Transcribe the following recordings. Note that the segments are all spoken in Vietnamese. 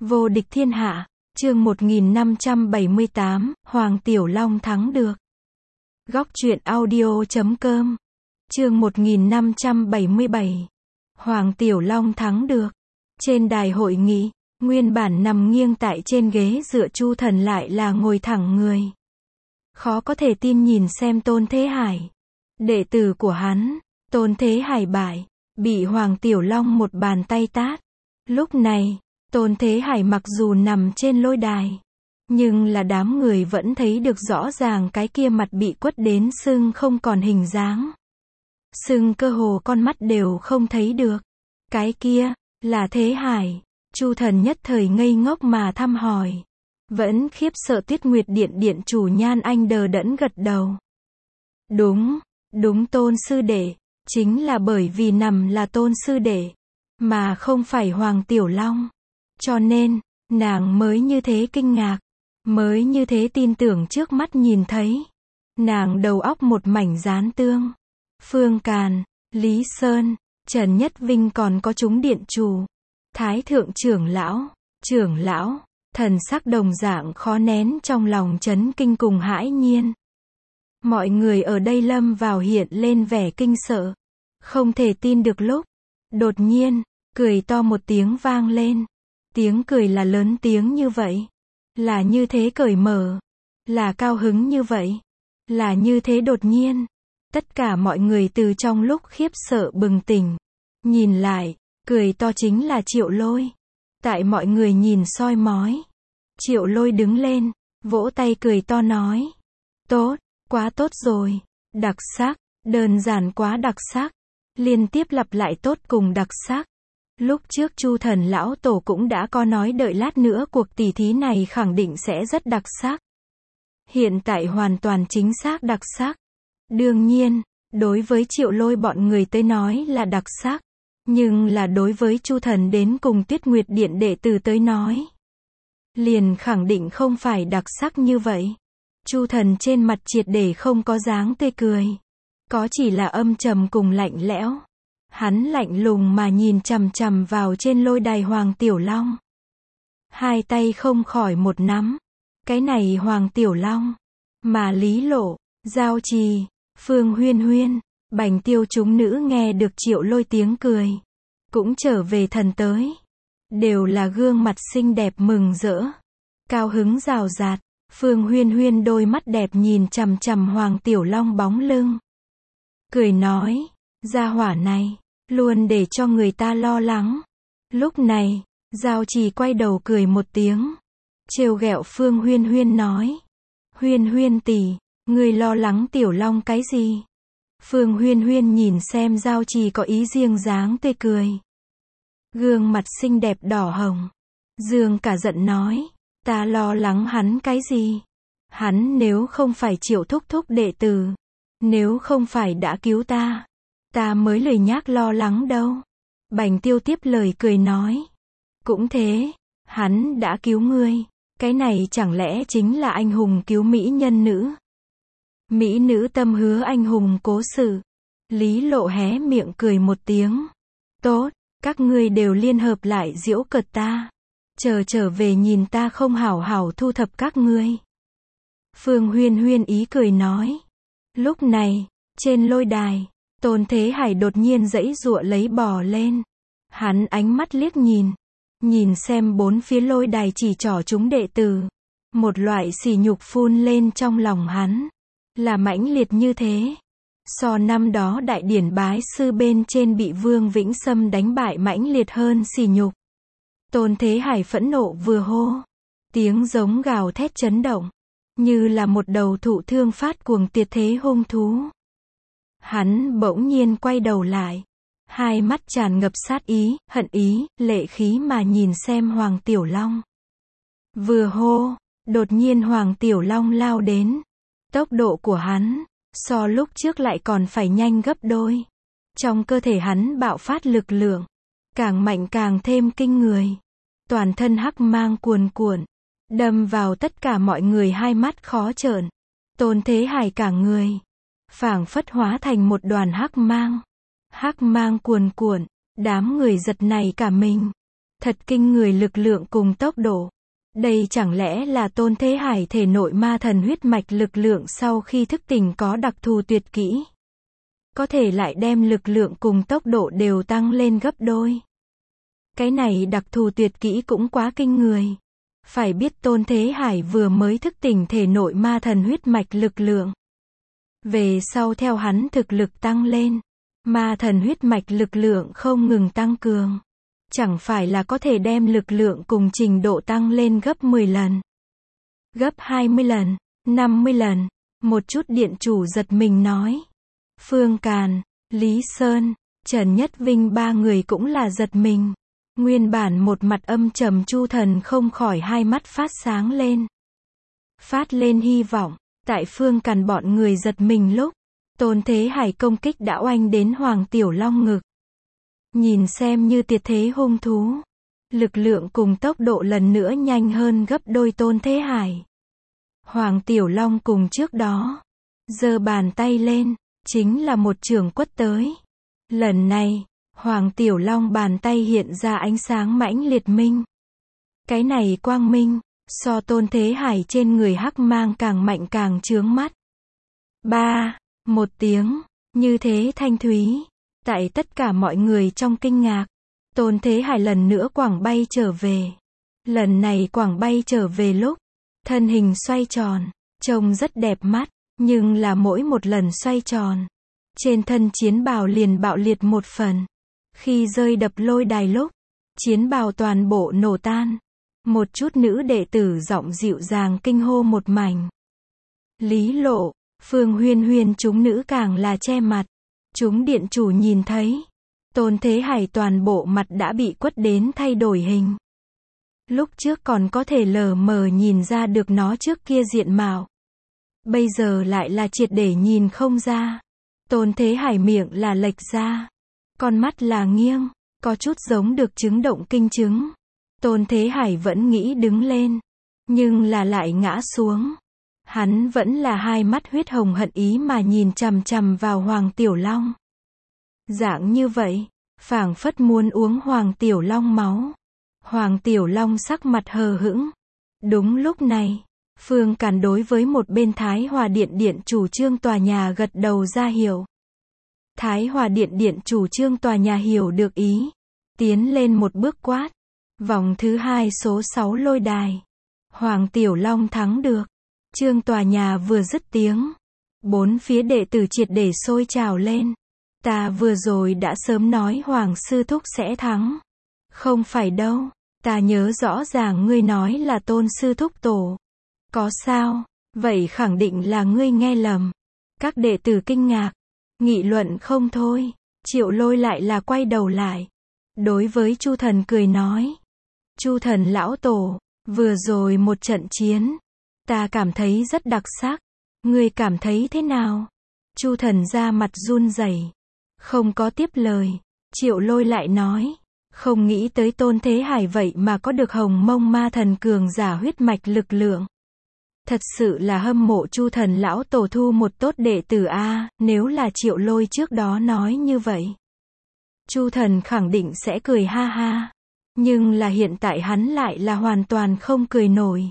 Vô địch thiên hạ, chương 1578, Hoàng Tiểu Long thắng được. Góc truyện audio.com, chương 1577, Hoàng Tiểu Long thắng được. Trên đài hội nghị, nguyên bản nằm nghiêng tại trên ghế dựa Chu Thần lại là ngồi thẳng người. Khó có thể tin nhìn xem Tôn Thế Hải. Đệ tử của hắn, Tôn Thế Hải bại, bị Hoàng Tiểu Long một bàn tay tát. Lúc này, Tôn Thế Hải mặc dù nằm trên lôi đài, nhưng là đám người vẫn thấy được rõ ràng cái kia mặt bị quất đến sưng không còn hình dáng. Sưng cơ hồ con mắt đều không thấy được. Cái kia, là Thế Hải. Chu Thần nhất thời ngây ngốc mà thăm hỏi. Vẫn khiếp sợ Tuyết Nguyệt Điện điện chủ Nhan Anh đờ đẫn gật đầu. Đúng Tôn sư đệ, chính là bởi vì nằm là Tôn sư đệ, mà không phải Hoàng Tiểu Long. Cho nên, nàng mới như thế kinh ngạc, mới như thế tin tưởng trước mắt nhìn thấy. Nàng đầu óc một mảnh dán tương. Phương Càn, Lý Sơn, Trần Nhất Vinh còn có chúng điện chủ, Thái thượng trưởng lão, thần sắc đồng dạng khó nén trong lòng chấn kinh cùng hãi nhiên. Mọi người ở đây lâm vào hiện lên vẻ kinh sợ, không thể tin được lúc. Đột nhiên, cười to một tiếng vang lên. Tiếng cười là lớn tiếng như vậy, là như thế cởi mở, là cao hứng như vậy, là như thế đột nhiên. Tất cả mọi người từ trong lúc khiếp sợ bừng tỉnh, nhìn lại, cười to chính là Triệu Lôi. Tại mọi người nhìn soi mói, Triệu Lôi đứng lên, vỗ tay cười to nói: tốt, quá tốt rồi, đặc sắc, đơn giản quá đặc sắc, liên tiếp lặp lại tốt cùng đặc sắc. Lúc trước Chu Thần lão tổ cũng đã có nói đợi lát nữa cuộc tỷ thí này khẳng định sẽ rất đặc sắc. Hiện tại hoàn toàn chính xác đặc sắc. Đương nhiên, đối với Triệu Lôi bọn người tới nói là đặc sắc, nhưng là đối với Chu Thần đến cùng Tuyết Nguyệt Điện đệ tử tới nói, liền khẳng định không phải đặc sắc như vậy. Chu Thần trên mặt triệt để không có dáng tươi cười, có chỉ là âm trầm cùng lạnh lẽo. Hắn lạnh lùng mà nhìn chằm chằm vào trên lôi đài Hoàng Tiểu Long. Hai tay không khỏi một nắm. Cái này Hoàng Tiểu Long, mà Lý Lộ, Giao Trì, Phương Huyên Huyên, Bành Tiêu chúng nữ nghe được Triệu Lôi tiếng cười, cũng trở về thần tới. Đều là gương mặt xinh đẹp mừng rỡ, cao hứng rào rạt. Phương Huyên Huyên đôi mắt đẹp nhìn chằm chằm Hoàng Tiểu Long bóng lưng, cười nói: gia hỏa này luôn để cho người ta lo lắng. Lúc này, Giao Trì quay đầu cười một tiếng, trêu ghẹo Phương Huyên Huyên nói: Huyên Huyên tỷ, ngươi lo lắng Tiểu Long cái gì? Phương Huyên Huyên nhìn xem Giao Trì có ý riêng dáng tươi cười, gương mặt xinh đẹp đỏ hồng, dương cả giận nói: ta lo lắng hắn cái gì? Hắn nếu không phải Triệu thúc thúc đệ tử, nếu không phải đã cứu ta, ta mới lười nhác lo lắng đâu. Bành Tiêu tiếp lời cười nói: cũng thế, hắn đã cứu ngươi, cái này chẳng lẽ chính là anh hùng cứu mỹ nhân nữ? Mỹ nữ tâm hứa anh hùng cố sự. Lý Lộ hé miệng cười một tiếng: tốt, các ngươi đều liên hợp lại giễu cợt ta, trở về nhìn ta không hảo hảo thu thập các ngươi. Phương Huyên Huyên ý cười nói. Lúc này, trên lôi đài, Tôn Thế Hải đột nhiên giãy giụa lấy bò lên. Hắn ánh mắt liếc nhìn xem bốn phía lôi đài chỉ trỏ chúng đệ tử. Một loại sỉ nhục phun lên trong lòng hắn, là mãnh liệt như thế. So năm đó đại điển bái sư bên trên bị Vương Vĩnh Sâm đánh bại mãnh liệt hơn sỉ nhục. Tôn Thế Hải phẫn nộ vừa hô, tiếng giống gào thét chấn động, như là một đầu thụ thương phát cuồng tuyệt thế hung thú. Hắn bỗng nhiên quay đầu lại, hai mắt tràn ngập sát ý, hận ý, lệ khí mà nhìn xem Hoàng Tiểu Long. Vừa hô, đột nhiên Hoàng Tiểu Long lao đến. Tốc độ của hắn, so lúc trước lại còn phải nhanh gấp đôi. Trong cơ thể hắn bạo phát lực lượng, càng mạnh càng thêm kinh người. Toàn thân hắc mang cuồn cuộn, đâm vào tất cả mọi người hai mắt khó trợn. Tôn Thế Hải cả người, phảng phất hóa thành một đoàn hắc mang. Hắc mang cuồn cuộn, đám người giật nảy cả mình. Thật kinh người lực lượng cùng tốc độ. Đây chẳng lẽ là Tôn Thế Hải thể nội ma thần huyết mạch lực lượng sau khi thức tỉnh có đặc thù tuyệt kỹ. Có thể lại đem lực lượng cùng tốc độ đều tăng lên gấp đôi. Cái này đặc thù tuyệt kỹ cũng quá kinh người. Phải biết Tôn Thế Hải vừa mới thức tỉnh thể nội ma thần huyết mạch lực lượng. Về sau theo hắn thực lực tăng lên, ma thần huyết mạch lực lượng không ngừng tăng cường. Chẳng phải là có thể đem lực lượng cùng trình độ tăng lên gấp 10 lần, gấp 20 lần, 50 lần. Một chút điện chủ giật mình nói. Phương Càn, Lý Sơn, Trần Nhất Vinh ba người cũng là giật mình. Nguyên bản một mặt âm trầm Chu Thần không khỏi hai mắt phát sáng lên. Phát lên hy vọng. Tại Phương Càn bọn người giật mình lúc, Tôn Thế Hải công kích đã oanh đến Hoàng Tiểu Long ngực. Nhìn xem như tuyệt thế hung thú. Lực lượng cùng tốc độ lần nữa nhanh hơn gấp đôi Tôn Thế Hải. Hoàng Tiểu Long cùng trước đó, giơ bàn tay lên, chính là một chưởng quất tới. Lần này, Hoàng Tiểu Long bàn tay hiện ra ánh sáng mãnh liệt minh. Cái này quang minh, so Tôn Thế Hải trên người hắc mang càng mạnh càng chướng mắt. Một tiếng, như thế thanh thúy. Tại tất cả mọi người trong kinh ngạc, Tôn Thế Hải lần nữa quẳng bay trở về. Lần này quẳng bay trở về lúc, thân hình xoay tròn, trông rất đẹp mắt, nhưng là mỗi một lần xoay tròn, trên thân chiến bào liền bạo liệt một phần. Khi rơi đập lôi đài lúc, chiến bào toàn bộ nổ tan. Một chút nữ đệ tử giọng dịu dàng kinh hô một mảnh. Lý Lộ, Phương Huyên Huyên chúng nữ càng là che mặt. Chúng điện chủ nhìn thấy, Tôn Thế Hải toàn bộ mặt đã bị quất đến thay đổi hình. Lúc trước còn có thể lờ mờ nhìn ra được nó trước kia diện mạo. Bây giờ lại là triệt để nhìn không ra. Tôn Thế Hải miệng là lệch ra, con mắt là nghiêng, có chút giống được chứng động kinh chứng. Tôn Thế Hải vẫn nghĩ đứng lên, nhưng là lại ngã xuống. Hắn vẫn là hai mắt huyết hồng hận ý mà nhìn chằm chằm vào Hoàng Tiểu Long. Dạng như vậy, phảng phất muốn uống Hoàng Tiểu Long máu. Hoàng Tiểu Long sắc mặt hờ hững. Đúng lúc này, Phương Càn đối với một bên Thái Hòa Điện điện chủ Trương Tòa Nhà gật đầu ra hiệu. Thái Hòa Điện điện chủ Trương Tòa Nhà hiểu được ý, tiến lên một bước quát. Vòng thứ 2 số 6 lôi đài. Hoàng Tiểu Long thắng được. Trương Tòa Nhà vừa dứt tiếng, bốn phía đệ tử triệt để sôi trào lên. Ta vừa rồi đã sớm nói Hoàng Sư Thúc sẽ thắng. Không phải đâu, ta nhớ rõ ràng ngươi nói là Tôn Sư Thúc tổ. Có sao? Vậy khẳng định là ngươi nghe lầm. Các đệ tử kinh ngạc, nghị luận không thôi. Triệu Lôi lại là quay đầu lại, đối với Chu Thần cười nói. Chu Thần lão tổ, vừa rồi một trận chiến, ta cảm thấy rất đặc sắc. Ngươi cảm thấy thế nào? Chu Thần ra mặt run rẩy, không có tiếp lời. Triệu Lôi lại nói, không nghĩ tới Tôn Thế Hải vậy mà có được hồng mông ma thần cường giả huyết mạch lực lượng. Thật sự là hâm mộ Chu Thần lão tổ thu một tốt đệ tử a. Nếu là Triệu Lôi trước đó nói như vậy, Chu Thần khẳng định sẽ cười ha ha. Nhưng là hiện tại hắn lại là hoàn toàn không cười nổi.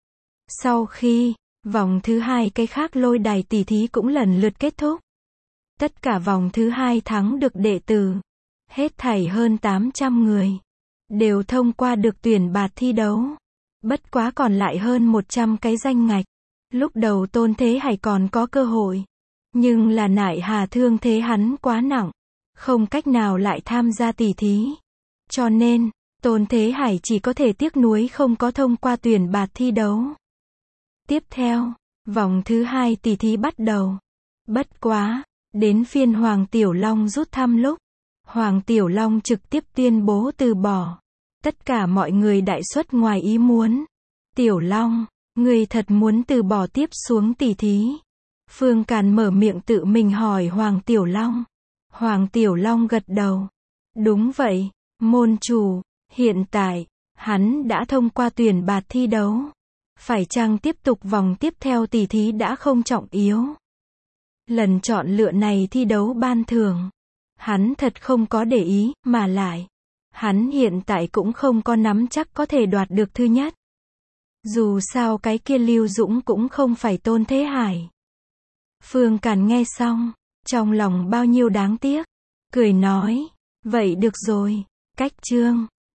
Sau khi vòng thứ 2 cái khác lôi đài tỷ thí cũng lần lượt kết thúc. Tất cả vòng thứ 2 thắng được đệ tử, hết thảy hơn 800 người, đều thông qua được tuyển bạt thi đấu. Bất quá còn lại hơn 100 cái danh ngạch. Lúc đầu Tôn Thế Hải còn có cơ hội, nhưng là nại hà thương thế hắn quá nặng, không cách nào lại tham gia tỷ thí. Cho nên, Tôn Thế Hải chỉ có thể tiếc nuối không có thông qua tuyển bạt thi đấu. Tiếp theo, vòng thứ 2 tỷ thí bắt đầu. Bất quá, đến phiên Hoàng Tiểu Long rút thăm lúc, Hoàng Tiểu Long trực tiếp tuyên bố từ bỏ. Tất cả mọi người đại suất ngoài ý muốn. Tiểu Long, ngươi thật muốn từ bỏ tiếp xuống tỷ thí? Phương Càn mở miệng tự mình hỏi Hoàng Tiểu Long. Hoàng Tiểu Long gật đầu. Đúng vậy, môn chủ, hiện tại, hắn đã thông qua tuyển bạt thi đấu. Phải chăng tiếp tục vòng tiếp theo tỷ thí đã không trọng yếu. Lần chọn lựa này thi đấu ban thưởng, hắn thật không có để ý, mà lại, Hắn hiện tại cũng không có nắm chắc có thể đoạt được thứ nhất. Dù sao cái kia Lưu Dũng cũng không phải Tôn Thế Hải. Phương Càn nghe xong, trong lòng bao nhiêu đáng tiếc, cười nói, vậy được rồi, cách chương.